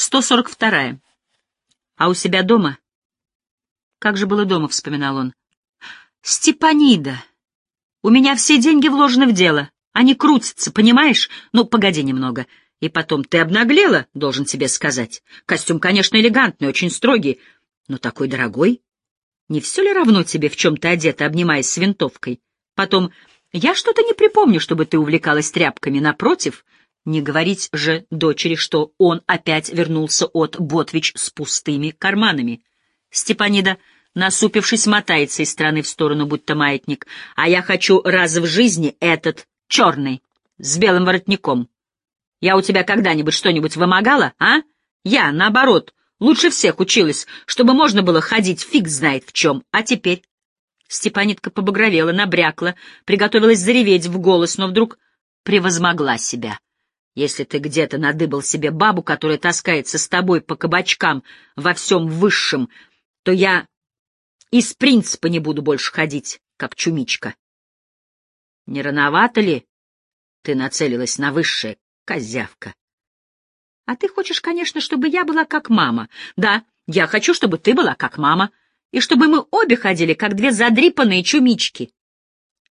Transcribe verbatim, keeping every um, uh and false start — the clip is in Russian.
сто сорок вторая. А у себя дома? Как же было дома, вспоминал он. Степанида, у меня все деньги вложены в дело. Они крутятся, понимаешь? Ну, погоди немного. И потом, ты обнаглела, должен тебе сказать. Костюм, конечно, элегантный, очень строгий, но такой дорогой. Не все ли равно тебе, в чем ты одета, обнимаясь с винтовкой? Потом, я что-то не припомню, чтобы ты увлекалась тряпками. Напротив, не говорить же дочери, что он опять вернулся от Ботвич с пустыми карманами. Степанида, насупившись, мотается из стороны в сторону, будто маятник. А я хочу раз в жизни этот черный, с белым воротником. Я у тебя когда-нибудь что-нибудь вымогала, а? Я, наоборот, лучше всех училась, чтобы можно было ходить фиг знает в чем. А теперь? Степанидка побагровела, набрякла, приготовилась зареветь в голос, но вдруг превозмогла себя. Если ты где-то надыбал себе бабу, которая таскается с тобой по кабачкам во всем высшем, то я из принципа не буду больше ходить, как чумичка. Не рановато ли ты нацелилась на высшее, козявка? А ты хочешь, конечно, чтобы я была как мама. Да, я хочу, чтобы ты была как мама, и чтобы мы обе ходили, как две задрипанные чумички.